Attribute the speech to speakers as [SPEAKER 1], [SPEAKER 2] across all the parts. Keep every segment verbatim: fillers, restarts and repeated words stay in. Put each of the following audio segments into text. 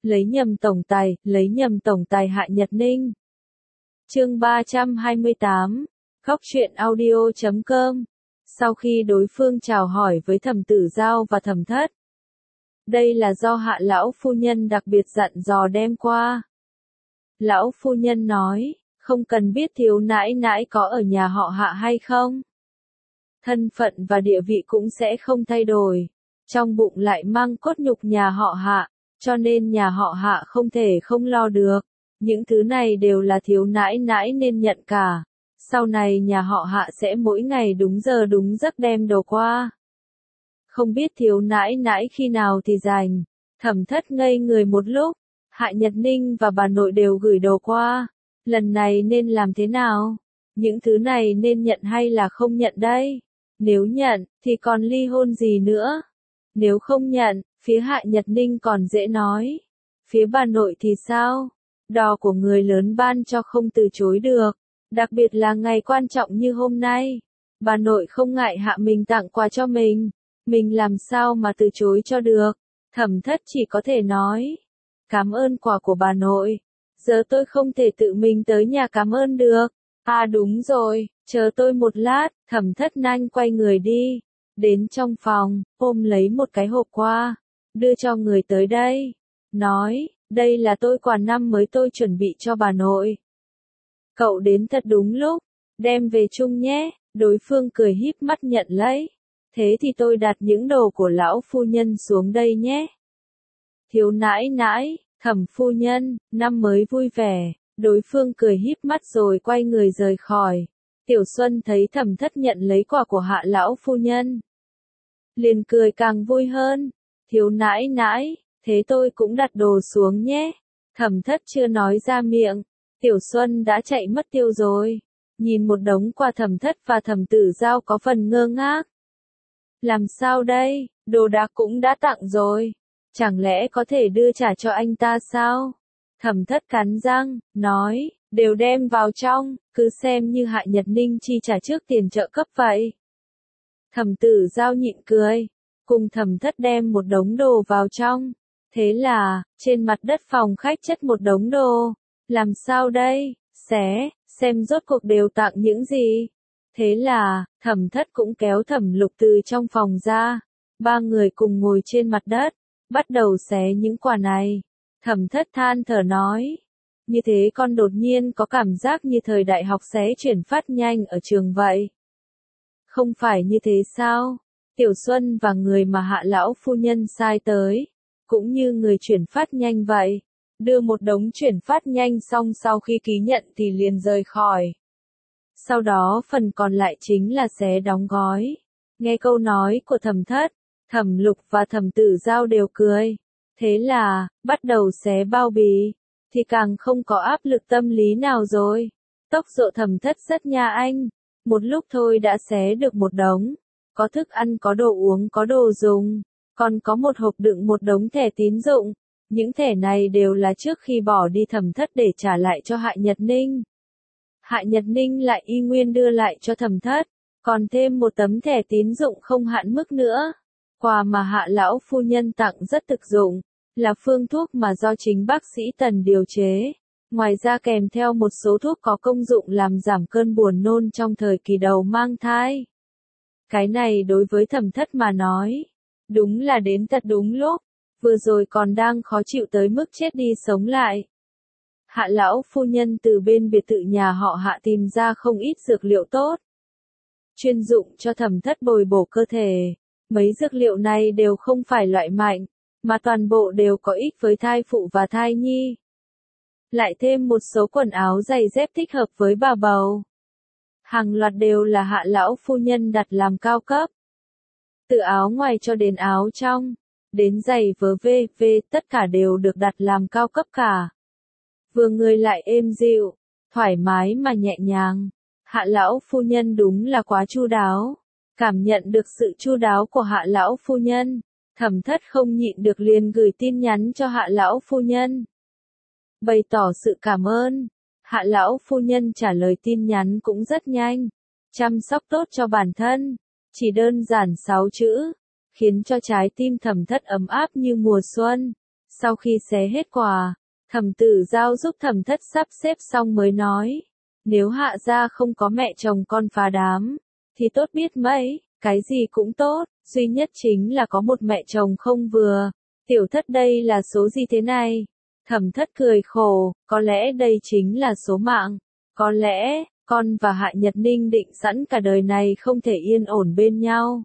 [SPEAKER 1] lấy nhầm tổng tài, lấy nhầm tổng tài Hạ Nhật Ninh. Chương ba trăm hai mươi tám, Khóc Chuyện Audio chấm com. Sau khi đối phương chào hỏi với Thẩm Tử Giao và Thẩm Thất, đây là do Hạ lão phu nhân đặc biệt dặn dò đem qua. Lão phu nhân nói, không cần biết thiếu nãi nãi có ở nhà họ Hạ hay không. Thân phận và địa vị cũng sẽ không thay đổi. Trong bụng lại mang cốt nhục nhà họ Hạ, cho nên nhà họ Hạ không thể không lo được. Những thứ này đều là thiếu nãi nãi nên nhận cả. Sau này nhà họ Hạ sẽ mỗi ngày đúng giờ đúng giấc đem đồ qua. Không biết thiếu nãi nãi khi nào thì rảnh. Thẩm Thất ngây người một lúc. Hạ Nhật Ninh và bà nội đều gửi đồ qua. Lần này nên làm thế nào? Những thứ này nên nhận hay là không nhận đây? Nếu nhận, thì còn ly hôn gì nữa? Nếu không nhận, phía Hạ Nhật Ninh còn dễ nói. Phía bà nội thì sao? Đò của người lớn ban cho không từ chối được. Đặc biệt là ngày quan trọng như hôm nay. Bà nội không ngại Hạ mình tặng quà cho mình. Mình làm sao mà từ chối cho được? Thẩm Thất chỉ có thể nói. Cảm ơn quà của bà nội. Giờ tôi không thể tự mình tới nhà cảm ơn được. À đúng rồi, chờ tôi một lát. Thẩm Thất nhanh quay người đi. Đến trong phòng, ôm lấy một cái hộp qua. Đưa cho người tới đây. Nói, đây là tôi quà năm mới tôi chuẩn bị cho bà nội. Cậu đến thật đúng lúc. Đem về chung nhé. Đối phương cười híp mắt nhận lấy. Thế thì tôi đặt những đồ của lão phu nhân xuống đây nhé. Thiếu nãi nãi, Thẩm phu nhân, năm mới vui vẻ. Đối phương cười híp mắt rồi quay người rời khỏi. Tiểu Xuân thấy Thẩm Thất nhận lấy quà của Hạ lão phu nhân, liền cười càng vui hơn. Thiếu nãi nãi, thế tôi cũng đặt đồ xuống nhé. Thẩm Thất chưa nói ra miệng, Tiểu Xuân đã chạy mất tiêu rồi. Nhìn một đống quà Thẩm Thất và Thẩm Tử Giao có phần ngơ ngác. Làm sao đây, đồ đạc cũng đã tặng rồi. Chẳng lẽ có thể đưa trả cho anh ta sao? Thẩm Thất cắn răng, nói, đều đem vào trong, cứ xem như Hạ Nhật Ninh chi trả trước tiền trợ cấp vậy. Thẩm Tử Giao nhịn cười, cùng Thẩm Thất đem một đống đồ vào trong. Thế là, trên mặt đất phòng khách chất một đống đồ. Làm sao đây? Xé, xem rốt cuộc đều tặng những gì. Thế là, Thẩm Thất cũng kéo Thẩm Lục từ trong phòng ra. Ba người cùng ngồi trên mặt đất, bắt đầu xé những quà này. Thẩm Thất than thở nói. Như thế con đột nhiên có cảm giác như thời đại học xé chuyển phát nhanh ở trường vậy. Không phải như thế sao? Tiểu Xuân và người mà Hạ lão phu nhân sai tới, cũng như người chuyển phát nhanh vậy. Đưa một đống chuyển phát nhanh xong sau khi ký nhận thì liền rời khỏi. Sau đó phần còn lại chính là xé đóng gói. Nghe câu nói của Thẩm Thất, Thẩm Lục và Thẩm Tử Giao đều cười. Thế là, bắt đầu xé bao bì, thì càng không có áp lực tâm lý nào rồi. Tốc độ Thẩm Thất rất nha anh. Một lúc thôi đã xé được một đống. Có thức ăn, có đồ uống, có đồ dùng. Còn có một hộp đựng một đống thẻ tín dụng. Những thẻ này đều là trước khi bỏ đi Thẩm Thất để trả lại cho Hạ Nhật Ninh. Hạ Nhật Ninh lại y nguyên đưa lại cho Thẩm Thất. Còn thêm một tấm thẻ tín dụng không hạn mức nữa. Quà mà Hạ lão phu nhân tặng rất thực dụng. Là phương thuốc mà do chính bác sĩ Tần điều chế. Ngoài ra kèm theo một số thuốc có công dụng làm giảm cơn buồn nôn trong thời kỳ đầu mang thai. Cái này đối với Thẩm Thất mà nói, đúng là đến thật đúng lúc. Vừa rồi còn đang khó chịu tới mức chết đi sống lại. Hạ lão phu nhân từ bên biệt thự nhà họ Hạ tìm ra không ít dược liệu tốt, chuyên dụng cho Thẩm Thất bồi bổ cơ thể. Mấy dược liệu này đều không phải loại mạnh, mà toàn bộ đều có ích với thai phụ và thai nhi. Lại thêm một số quần áo giày dép thích hợp với bà bầu. Hàng loạt đều là Hạ lão phu nhân đặt làm cao cấp. Từ áo ngoài cho đến áo trong, đến giày vớ vê vê, tất cả đều được đặt làm cao cấp cả. Vừa người lại êm dịu, thoải mái mà nhẹ nhàng. Hạ lão phu nhân đúng là quá chu đáo. Cảm nhận được sự chu đáo của Hạ lão phu nhân, Thẩm Thất không nhịn được liền gửi tin nhắn cho Hạ lão phu nhân, bày tỏ sự cảm ơn. Hạ lão phu nhân trả lời tin nhắn cũng rất nhanh. Chăm sóc tốt cho bản thân, chỉ đơn giản sáu chữ, khiến cho trái tim Thẩm Thất ấm áp như mùa xuân. Sau khi xé hết quà, Thẩm Tử Giao giúp Thẩm Thất sắp xếp xong mới nói, nếu Hạ gia không có mẹ chồng con phá đám, thì tốt biết mấy, cái gì cũng tốt, duy nhất chính là có một mẹ chồng không vừa. Tiểu Thất đây là số gì thế này? Thẩm Thất cười khổ, có lẽ đây chính là số mạng, có lẽ con và Hạ Nhật Ninh định sẵn cả đời này không thể yên ổn bên nhau.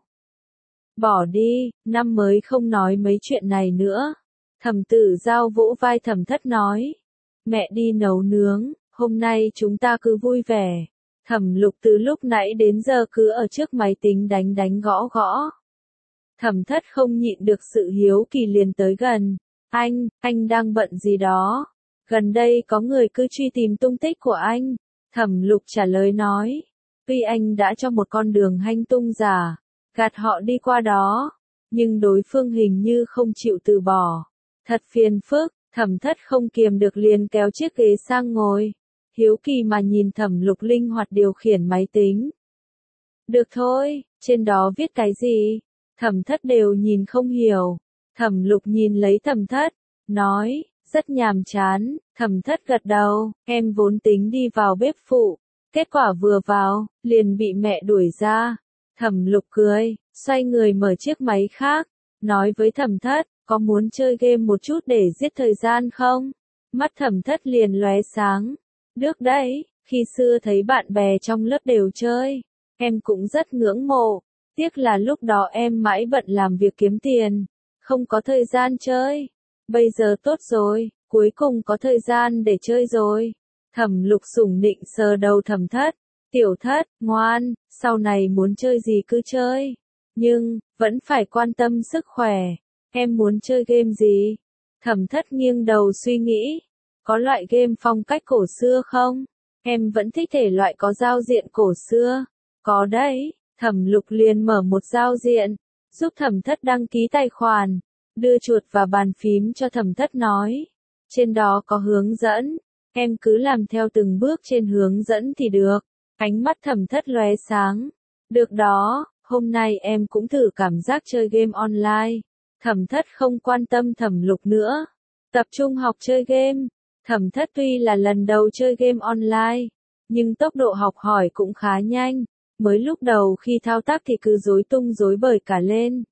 [SPEAKER 1] Bỏ đi, năm mới không nói mấy chuyện này nữa. Thẩm Tử Giao vỗ vai Thẩm Thất nói, mẹ đi nấu nướng, hôm nay chúng ta cứ vui vẻ. Thẩm Lục từ lúc nãy đến giờ cứ ở trước máy tính đánh đánh gõ gõ. Thẩm Thất không nhịn được sự hiếu kỳ liền tới gần, anh, anh đang bận gì đó? Gần đây có người cứ truy tìm tung tích của anh. Thẩm Lục trả lời nói, tuy anh đã cho một con đường hanh tung giả, gạt họ đi qua đó, nhưng đối phương hình như không chịu từ bỏ. Thật phiền phức, Thẩm Thất không kiềm được liền kéo chiếc ghế sang ngồi, hiếu kỳ mà nhìn Thẩm Lục linh hoạt điều khiển máy tính. Được thôi, trên đó viết cái gì? Thẩm Thất đều nhìn không hiểu. Thẩm Lục nhìn lấy Thẩm Thất, nói, rất nhàm chán. Thẩm Thất gật đầu, em vốn tính đi vào bếp phụ, kết quả vừa vào, liền bị mẹ đuổi ra. Thẩm Lục cười, xoay người mở chiếc máy khác, nói với Thẩm Thất, có muốn chơi game một chút để giết thời gian không? Mắt Thẩm Thất liền lóe sáng. Được đấy, khi xưa thấy bạn bè trong lớp đều chơi, em cũng rất ngưỡng mộ. Tiếc là lúc đó em mãi bận làm việc kiếm tiền, không có thời gian chơi. Bây giờ tốt rồi, cuối cùng có thời gian để chơi rồi. Thẩm Lục sủng nịnh sờ đầu Thẩm Thất. Tiểu Thất, ngoan, sau này muốn chơi gì cứ chơi. Nhưng, vẫn phải quan tâm sức khỏe. Em muốn chơi game gì? Thẩm Thất nghiêng đầu suy nghĩ. Có loại game phong cách cổ xưa không? Em vẫn thích thể loại có giao diện cổ xưa. Có đấy. Thẩm Lục liền mở một giao diện, giúp Thẩm Thất đăng ký tài khoản, đưa chuột và bàn phím cho Thẩm Thất nói. Trên đó có hướng dẫn, em cứ làm theo từng bước trên hướng dẫn thì được. Ánh mắt Thẩm Thất lóe sáng. Được đó, hôm nay em cũng thử cảm giác chơi game online. Thẩm Thất không quan tâm Thẩm Lục nữa, tập trung học chơi game. Thẩm Thất tuy là lần đầu chơi game online, nhưng tốc độ học hỏi cũng khá nhanh. Mới lúc đầu khi thao tác thì cứ rối tung rối bời cả lên.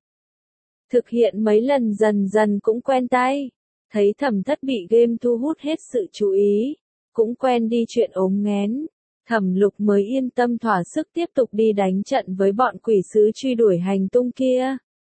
[SPEAKER 1] Thực hiện mấy lần dần dần cũng quen tay. Thấy Thẩm Thất bị game thu hút hết sự chú ý, cũng quen đi chuyện ốm nghén. Thẩm Lục mới yên tâm thỏa sức tiếp tục đi đánh trận với bọn quỷ sứ truy đuổi hành tung kia.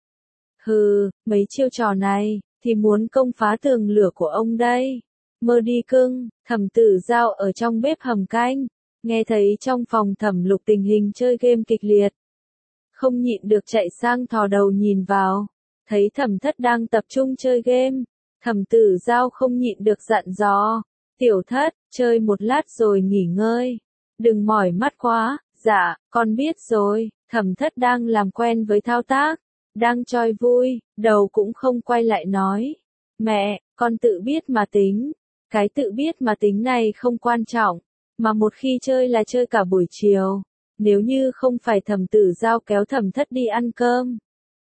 [SPEAKER 1] Hừ, mấy chiêu trò này, thì muốn công phá tường lửa của ông đây. Mơ đi cưng. Thẩm Tử Giao ở trong bếp hầm canh, nghe thấy trong phòng Thẩm Lục tình hình chơi game kịch liệt. Không nhịn được chạy sang thò đầu nhìn vào, thấy Thẩm Thất đang tập trung chơi game. Thẩm Tử Giao không nhịn được dặn dò, Tiểu Thất, chơi một lát rồi nghỉ ngơi. Đừng mỏi mắt quá. Dạ, con biết rồi. Thẩm Thất đang làm quen với thao tác, đang choi vui, đầu cũng không quay lại nói. Mẹ, con tự biết mà tính. Cái tự biết mà tính này không quan trọng, mà một khi chơi là chơi cả buổi chiều. Nếu như không phải Thẩm Tử Giao kéo Thẩm Thất đi ăn cơm,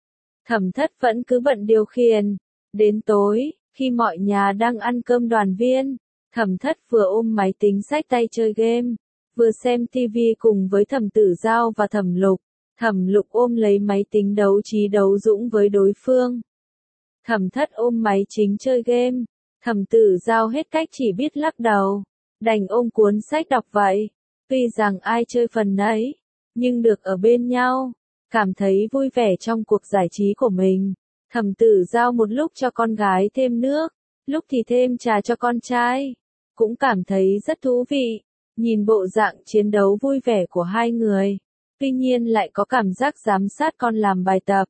[SPEAKER 1] Thẩm Thất vẫn cứ bận điều khiển. Đến tối, khi mọi nhà đang ăn cơm đoàn viên, Thẩm Thất vừa ôm máy tính xách tay chơi game, vừa xem tivi cùng với Thẩm Tử Giao và Thẩm Lục. Thẩm Lục ôm lấy máy tính đấu trí đấu dũng với đối phương. Thẩm Thất ôm máy chính chơi game. Thẩm Tử Giao hết cách chỉ biết lắc đầu, đành ôm cuốn sách đọc vậy. Tuy rằng ai chơi phần nấy, nhưng được ở bên nhau, cảm thấy vui vẻ trong cuộc giải trí của mình. Thẩm Tử Giao một lúc cho con gái thêm nước, lúc thì thêm trà cho con trai, cũng cảm thấy rất thú vị. Nhìn bộ dạng chiến đấu vui vẻ của hai người, tuy nhiên lại có cảm giác giám sát con làm bài tập.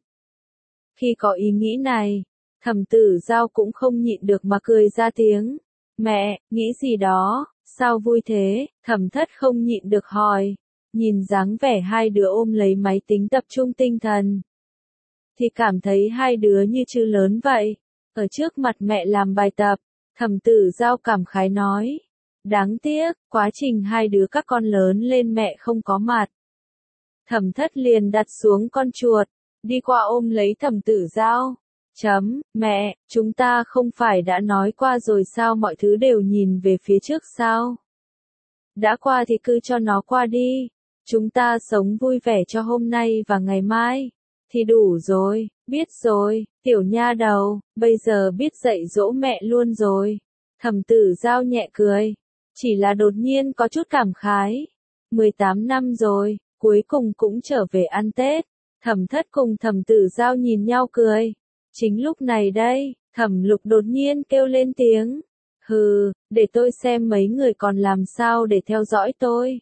[SPEAKER 1] Khi có ý nghĩ này, Thẩm Tử Giao cũng không nhịn được mà cười ra tiếng. Mẹ, nghĩ gì đó, sao vui thế? Thẩm Thất không nhịn được hỏi. Nhìn dáng vẻ hai đứa ôm lấy máy tính tập trung tinh thần, thì cảm thấy hai đứa như chữ lớn vậy. Ở trước mặt mẹ làm bài tập, Thẩm Tử Giao cảm khái nói. Đáng tiếc, quá trình hai đứa các con lớn lên mẹ không có mặt. Thẩm Thất liền đặt xuống con chuột, đi qua ôm lấy Thẩm Tử Giao. Chấm, mẹ, chúng ta không phải đã nói qua rồi sao mọi thứ đều nhìn về phía trước sao? Đã qua thì cứ cho nó qua đi. Chúng ta sống vui vẻ cho hôm nay và ngày mai. Thì đủ rồi, biết rồi, tiểu nha đầu, bây giờ biết dạy dỗ mẹ luôn rồi. Thẩm Tử Giao nhẹ cười. Chỉ là đột nhiên có chút cảm khái. mười tám năm rồi, cuối cùng cũng trở về ăn Tết. Thẩm Thất cùng Thẩm Tử Giao nhìn nhau cười. Chính lúc này đây, Thẩm Lục đột nhiên kêu lên tiếng. Hừ, để tôi xem mấy người còn làm sao để theo dõi tôi.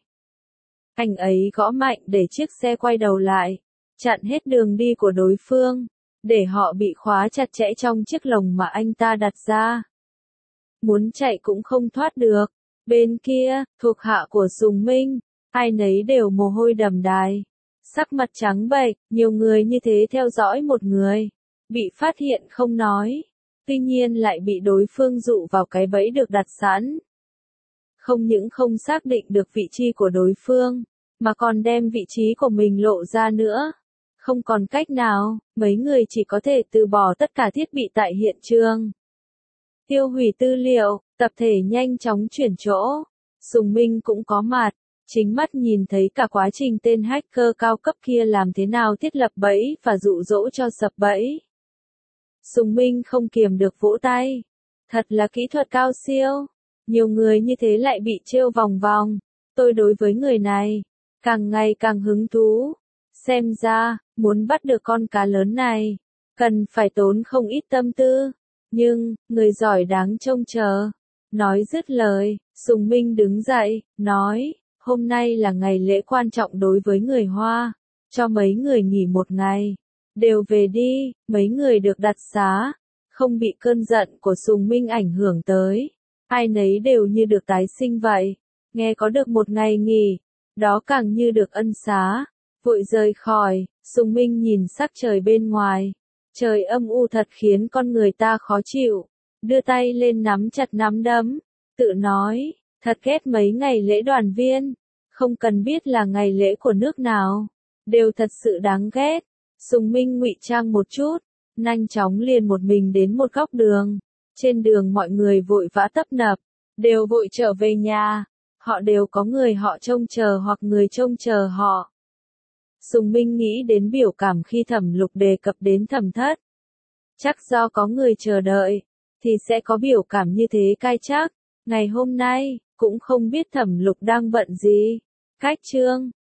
[SPEAKER 1] Anh ấy gõ mạnh để chiếc xe quay đầu lại, chặn hết đường đi của đối phương, để họ bị khóa chặt chẽ trong chiếc lồng mà anh ta đặt ra. Muốn chạy cũng không thoát được. Bên kia, thuộc hạ của Sùng Minh, ai nấy đều mồ hôi đầm đìa, sắc mặt trắng bệch, nhiều người như thế theo dõi một người, bị phát hiện không nói, tuy nhiên lại bị đối phương dụ vào cái bẫy được đặt sẵn. Không những không xác định được vị trí của đối phương, mà còn đem vị trí của mình lộ ra nữa. Không còn cách nào, mấy người chỉ có thể từ bỏ tất cả thiết bị tại hiện trường. Tiêu hủy tư liệu, tập thể nhanh chóng chuyển chỗ. Sùng Minh cũng có mặt, chính mắt nhìn thấy cả quá trình tên hacker cao cấp kia làm thế nào thiết lập bẫy và dụ dỗ cho sập bẫy. Sùng Minh không kiềm được vỗ tay. Thật là kỹ thuật cao siêu. Nhiều người như thế lại bị trêu vòng vòng. Tôi đối với người này, càng ngày càng hứng thú. Xem ra, muốn bắt được con cá lớn này, cần phải tốn không ít tâm tư. Nhưng, người giỏi đáng trông chờ. Nói dứt lời, Sùng Minh đứng dậy, nói, hôm nay là ngày lễ quan trọng đối với người Hoa. Cho mấy người nghỉ một ngày. Đều về đi, mấy người được đặt xá. Không bị cơn giận của Sùng Minh ảnh hưởng tới. Ai nấy đều như được tái sinh vậy. Nghe có được một ngày nghỉ, đó càng như được ân xá. Vội rời khỏi, Sùng Minh nhìn sắc trời bên ngoài. Trời âm u thật khiến con người ta khó chịu. Đưa tay lên nắm chặt nắm đấm. Tự nói, thật ghét mấy ngày lễ đoàn viên. Không cần biết là ngày lễ của nước nào. Đều thật sự đáng ghét. Sùng Minh ngụy trang một chút. Nhanh chóng liền một mình đến một góc đường. Trên đường mọi người vội vã tấp nập. Đều vội trở về nhà. Họ đều có người họ trông chờ hoặc người trông chờ họ. Sùng Minh nghĩ đến biểu cảm khi Thẩm Lục đề cập đến Thẩm Thất. Chắc do có người chờ đợi, thì sẽ có biểu cảm như thế cai chắc. Ngày hôm nay, cũng không biết Thẩm Lục đang bận gì. Cách chương